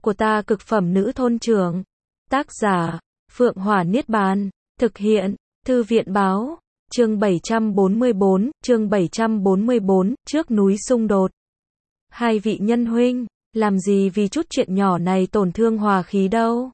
của ta cực phẩm nữ thôn trưởng. Tác giả, Phượng Hỏa Niết Bàn. Thực hiện, Thư viện báo. Chương 744, trước núi xung đột. Hai vị nhân huynh, làm gì vì chút chuyện nhỏ này tổn thương hòa khí đâu.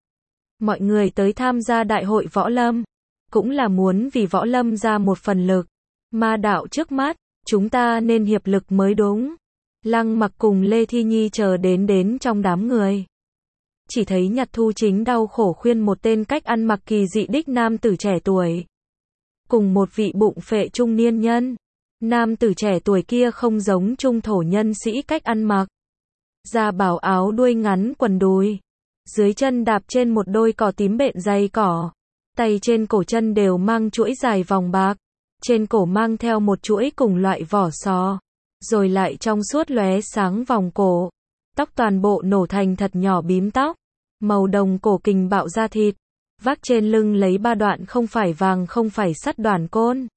Mọi người tới tham gia đại hội võ lâm, cũng là muốn vì võ lâm ra một phần lực. Ma đạo trước mắt, chúng ta nên hiệp lực mới đúng. Lăng Mặc cùng Lê Thi Nhi chờ đến trong đám người. Chỉ thấy Nhật Thu chính đau khổ khuyên một tên cách ăn mặc kỳ dị đích nam tử trẻ tuổi. Cùng một vị bụng phệ trung niên nhân. Nam tử trẻ tuổi kia không giống trung thổ nhân sĩ cách ăn mặc. Da bảo áo đuôi ngắn quần đùi. Dưới chân đạp trên một đôi cỏ tím bện dày cỏ. Tay trên cổ chân đều mang chuỗi dài vòng bạc. Trên cổ mang theo một chuỗi cùng loại vỏ sò. Rồi lại trong suốt lóe sáng vòng cổ. Tóc toàn bộ nổ thành thật nhỏ bím tóc. Màu đồng cổ kình bạo da thịt. Vác trên lưng lấy 3 đoạn không phải vàng không phải sắt đoàn côn.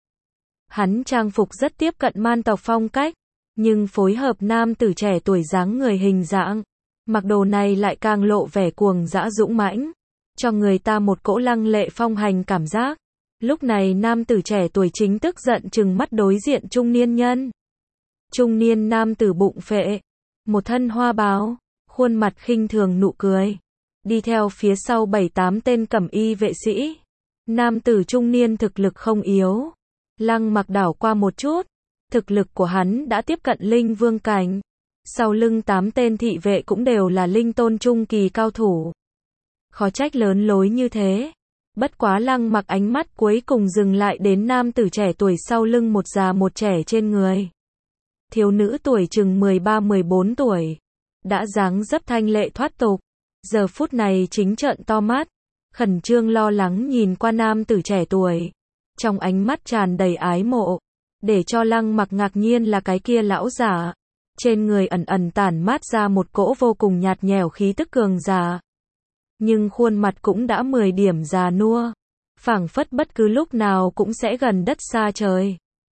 Hắn trang phục rất tiếp cận man tộc phong cách. Nhưng phối hợp nam tử trẻ tuổi dáng người hình dạng. Mặc đồ này lại càng lộ vẻ cuồng dã dũng mãnh. Cho người ta một cỗ lăng lệ phong hành cảm giác. Lúc này nam tử trẻ tuổi chính tức giận trừng mắt đối diện trung niên nhân. Trung niên nam tử bụng phệ. Một thân hoa bào. Khuôn mặt khinh thường nụ cười. Đi theo phía sau 7-8 tên cẩm y vệ sĩ. Nam tử trung niên thực lực không yếu. Lăng Mặc đảo qua một chút. Thực lực của hắn đã tiếp cận linh vương cảnh. Sau lưng 8 tên thị vệ cũng đều là linh tôn trung kỳ cao thủ. Khó trách lớn lối như thế. Bất quá Lăng Mặc ánh mắt cuối cùng dừng lại đến nam tử trẻ tuổi sau lưng một già một trẻ trên người. Thiếu nữ tuổi chừng 13-14 tuổi. Đã dáng dấp thanh lệ thoát tục. Giờ phút này chính trợn to mắt. Khẩn trương lo lắng nhìn qua nam tử trẻ tuổi. Trong ánh mắt tràn đầy ái mộ. Để cho Lăng Mặc ngạc nhiên là cái kia lão giả. Trên người ẩn ẩn tản mát ra một cỗ vô cùng nhạt nhẽo khí tức cường giả. Nhưng khuôn mặt cũng đã 10 điểm già nua. Phảng phất bất cứ lúc nào cũng sẽ gần đất xa trời.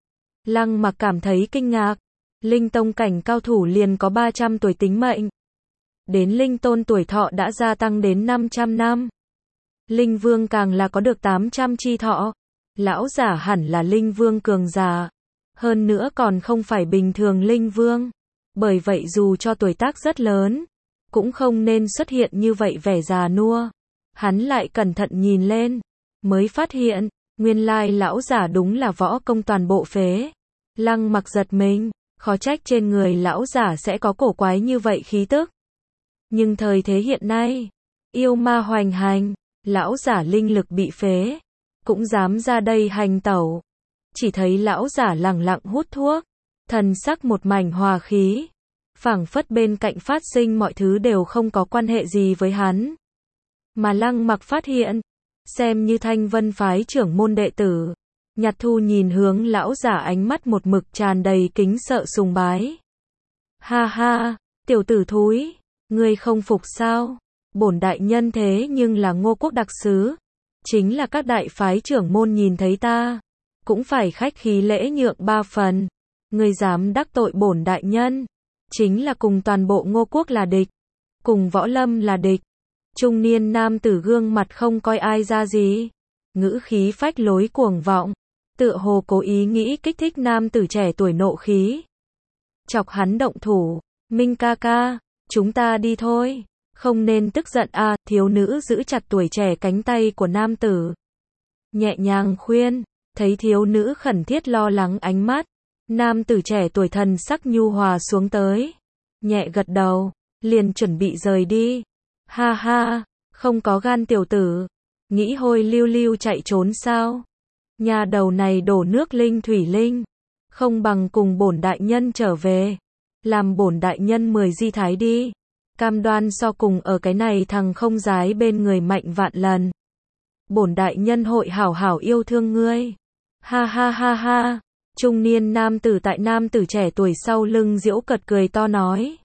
Lăng Mặc cảm thấy kinh ngạc. Linh tông cảnh cao thủ liền có 300 tuổi tính mệnh. Đến linh tôn tuổi thọ đã gia tăng đến 500 năm. Linh vương càng là có được 800 chi thọ. Lão giả hẳn là linh vương cường giả. Hơn nữa còn không phải bình thường linh vương. Bởi vậy dù cho tuổi tác rất lớn, cũng không nên xuất hiện như vậy vẻ già nua. Hắn lại cẩn thận nhìn lên, mới phát hiện, nguyên lai lão giả đúng là võ công toàn bộ phế. Lăng Mặc giật mình, khó trách trên người lão giả sẽ có cổ quái như vậy khí tức. Nhưng thời thế hiện nay, yêu ma hoành hành, lão giả linh lực bị phế, cũng dám ra đây hành tẩu. Chỉ thấy lão giả lẳng lặng hút thuốc, thần sắc một mảnh hòa khí. Phảng phất bên cạnh phát sinh mọi thứ đều không có quan hệ gì với hắn. Mà Lăng Mặc phát hiện, xem như Thanh Vân phái trưởng môn đệ tử. Nhật Thu nhìn hướng lão giả ánh mắt một mực tràn đầy kính sợ sùng bái. Ha ha, tiểu tử thúi, ngươi không phục sao? Bổn đại nhân thế nhưng là Ngô quốc đặc sứ. Chính là các đại phái trưởng môn nhìn thấy ta, cũng phải khách khí lễ nhượng 3 phần. Ngươi dám đắc tội bổn đại nhân, chính là cùng toàn bộ Ngô quốc là địch, cùng võ lâm là địch. Trung niên nam tử gương mặt không coi ai ra gì, ngữ khí phách lối cuồng vọng, tựa hồ cố ý nghĩ kích thích nam tử trẻ tuổi nộ khí. Chọc hắn động thủ, Minh ca ca, chúng ta đi thôi, không nên tức giận à. Thiếu nữ giữ chặt tuổi trẻ cánh tay của nam tử, nhẹ nhàng khuyên. Thấy thiếu nữ khẩn thiết lo lắng ánh mắt, nam tử trẻ tuổi thần sắc nhu hòa xuống tới, nhẹ gật đầu, liền chuẩn bị rời đi. Ha ha, không có gan tiểu tử, nghĩ hôi lưu lưu chạy trốn sao? Nhà đầu này đổ nước linh thủy linh, không bằng cùng bổn đại nhân trở về, làm bổn đại nhân 10 di thái đi, cam đoan so cùng ở cái này thằng không giái bên người mạnh vạn lần. Bổn đại nhân hội hảo hảo yêu thương ngươi. Ha ha ha ha. Trung niên nam tử tại nam tử trẻ tuổi sau lưng giễu cợt cười to nói.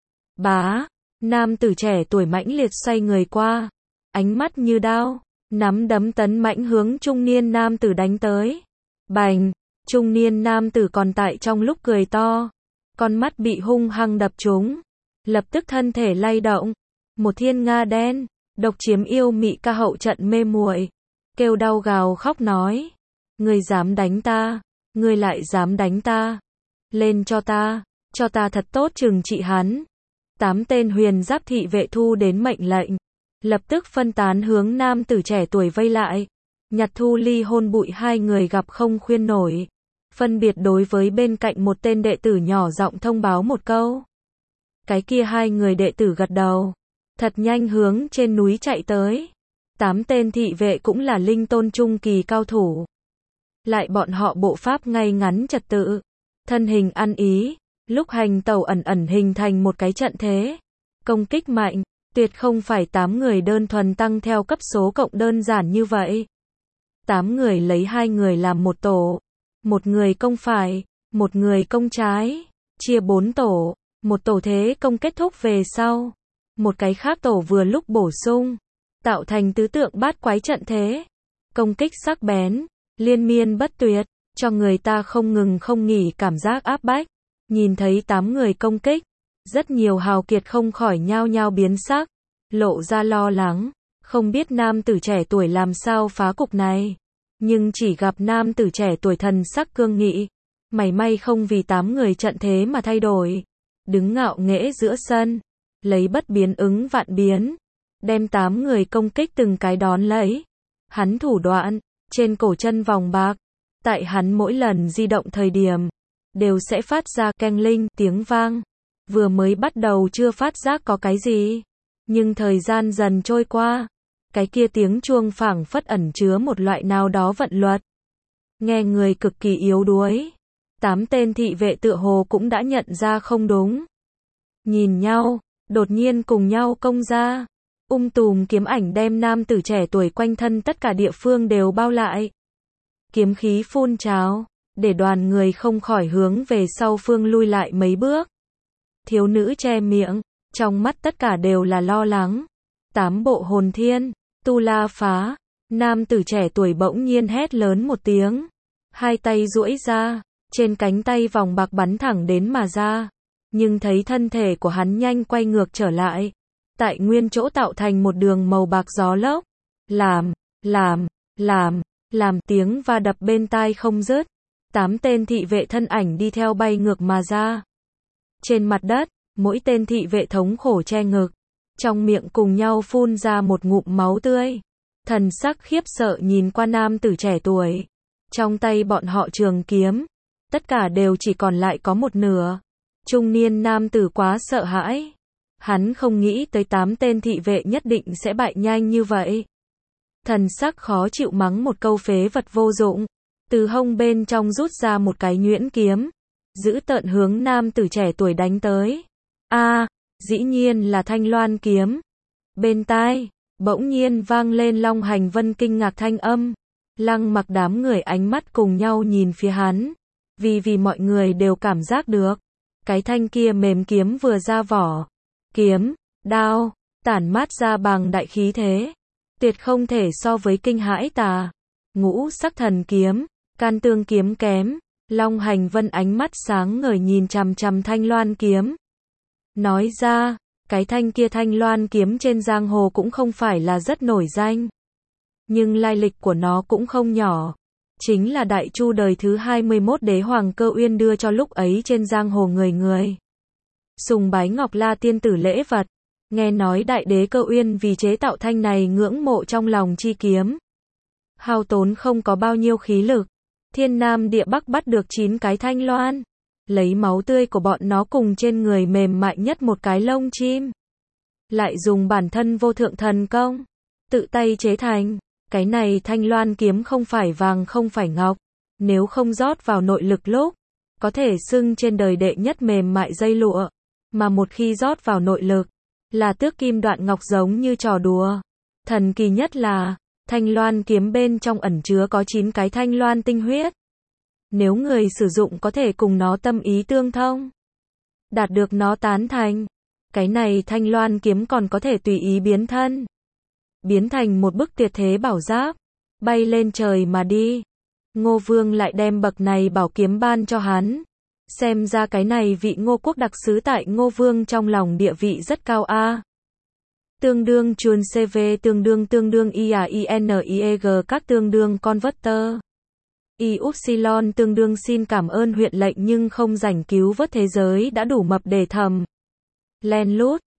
Bá, nam tử trẻ tuổi mãnh liệt xoay người qua, ánh mắt như đao, nắm đấm tấn mãnh hướng trung niên nam tử đánh tới. Bành, trung niên nam tử còn tại trong lúc cười to, con mắt bị hung hăng đập trúng, lập tức thân thể lay động, một thiên nga đen, độc chiếm yêu mị ca hậu trận mê muội, kêu đau gào khóc nói, ngươi dám đánh ta, ngươi lại dám đánh ta, lên cho ta thật tốt trừng trị hắn. 8 tên huyền giáp thị vệ thu đến mệnh lệnh, lập tức phân tán hướng nam tử trẻ tuổi vây lại. Nhặt Thu ly hôn bụi hai người gặp không khuyên nổi, phân biệt đối với bên cạnh một tên đệ tử nhỏ giọng thông báo một câu. Cái kia hai người đệ tử gật đầu, thật nhanh hướng trên núi chạy tới. 8 tên thị vệ cũng là linh tôn trung kỳ cao thủ. Lại bọn họ bộ pháp ngay ngắn trật tự, thân hình ăn ý, lúc hành tẩu ẩn ẩn hình thành một cái trận thế. Công kích mạnh, tuyệt không phải 8 người đơn thuần tăng theo cấp số cộng đơn giản như vậy. 8 người lấy 2 người làm một tổ, một người công phải, một người công trái, chia 4 tổ, một tổ thế công kết thúc về sau, một cái khác tổ vừa lúc bổ sung, tạo thành tứ tượng bát quái trận thế. Công kích sắc bén, liên miên bất tuyệt, cho người ta không ngừng không nghỉ cảm giác áp bách. Nhìn thấy 8 người công kích, rất nhiều hào kiệt không khỏi nhao nhao biến sắc, lộ ra lo lắng, không biết nam tử trẻ tuổi làm sao phá cục này. Nhưng chỉ gặp nam tử trẻ tuổi thần sắc cương nghị, mảy may không vì 8 người trận thế mà thay đổi, đứng ngạo nghễ giữa sân, lấy bất biến ứng vạn biến, đem 8 người công kích từng cái đón lấy. Hắn thủ đoạn, trên cổ chân vòng bạc, tại hắn mỗi lần di động thời điểm, đều sẽ phát ra keng linh tiếng vang. Vừa mới bắt đầu chưa phát giác có cái gì, nhưng thời gian dần trôi qua, cái kia tiếng chuông phảng phất ẩn chứa một loại nào đó vận luật. Nghe người cực kỳ yếu đuối. 8 tên thị vệ tựa hồ cũng đã nhận ra không đúng. Nhìn nhau, đột nhiên cùng nhau công ra. Tùm kiếm ảnh đem nam tử trẻ tuổi quanh thân tất cả địa phương đều bao lại. Kiếm khí phun trào, để đoàn người không khỏi hướng về sau phương lui lại mấy bước. Thiếu nữ che miệng, trong mắt tất cả đều là lo lắng. 8 bộ hồn thiên, tu la phá, nam tử trẻ tuổi bỗng nhiên hét lớn một tiếng. Hai tay duỗi ra, trên cánh tay vòng bạc bắn thẳng đến mà ra. Nhưng thấy thân thể của hắn nhanh quay ngược trở lại. Tại nguyên chỗ tạo thành một đường màu bạc gió lốc. Làm tiếng va đập bên tai không dứt. 8 tên thị vệ thân ảnh đi theo bay ngược mà ra. Trên mặt đất, mỗi tên thị vệ thống khổ che ngực, trong miệng cùng nhau phun ra một ngụm máu tươi. Thần sắc khiếp sợ nhìn qua nam tử trẻ tuổi. Trong tay bọn họ trường kiếm, tất cả đều chỉ còn lại có một nửa. Trung niên nam tử quá sợ hãi. Hắn không nghĩ tới 8 tên thị vệ nhất định sẽ bại nhanh như vậy. Thần sắc khó chịu mắng một câu phế vật vô dụng. Từ hông bên trong rút ra một cái nhuyễn kiếm, giữ tợn hướng nam tử trẻ tuổi đánh tới. Dĩ nhiên là Thanh Loan kiếm. Bên tai, bỗng nhiên vang lên Long Hành Vân kinh ngạc thanh âm. Lăng Mặc đám người ánh mắt cùng nhau nhìn phía hắn. Vì mọi người đều cảm giác được. Cái thanh kia mềm kiếm vừa ra vỏ. Kiếm, đao, tản mát ra bằng đại khí thế. Tuyệt không thể so với kinh hãi tà. Ngũ sắc thần kiếm, can tương kiếm kém. Long Hành Vân ánh mắt sáng ngời nhìn chằm chằm Thanh Loan kiếm. Nói ra, cái thanh kia Thanh Loan kiếm trên giang hồ cũng không phải là rất nổi danh. Nhưng lai lịch của nó cũng không nhỏ. Chính là Đại Chu đời thứ 21 đế hoàng Cơ Uyên đưa cho lúc ấy trên giang hồ người. Sùng bái Ngọc La tiên tử lễ vật. Nghe nói đại đế Cơ Uyên vì chế tạo thanh này ngưỡng mộ trong lòng chi kiếm. Hao tốn không có bao nhiêu khí lực. Thiên Nam địa Bắc bắt được 9 cái Thanh Loan. Lấy máu tươi của bọn nó cùng trên người mềm mại nhất một cái lông chim. Lại dùng bản thân vô thượng thần công. Tự tay chế thành. Cái này Thanh Loan kiếm không phải vàng không phải ngọc. Nếu không rót vào nội lực lúc. Có thể xưng trên đời đệ nhất mềm mại dây lụa. Mà một khi rót vào nội lực. Là tước kim đoạn ngọc giống như trò đùa. Thần kỳ nhất là. Thanh Loan kiếm bên trong ẩn chứa có 9 cái Thanh Loan tinh huyết. Nếu người sử dụng có thể cùng nó tâm ý tương thông, đạt được nó tán thành, cái này Thanh Loan kiếm còn có thể tùy ý biến thân, biến thành một bức tuyệt thế bảo giáp, bay lên trời mà đi. Ngô Vương lại đem bậc này bảo kiếm ban cho hắn. Xem ra cái này vị Ngô quốc đặc sứ tại Ngô Vương trong lòng địa vị rất cao a. tương đương chuồn CV tương đương IAINIEG các tương đương converter. Y upsilon tương đương xin cảm ơn huyện lệnh nhưng không rảnh cứu vớt thế giới đã đủ mập để thầm. Len lút.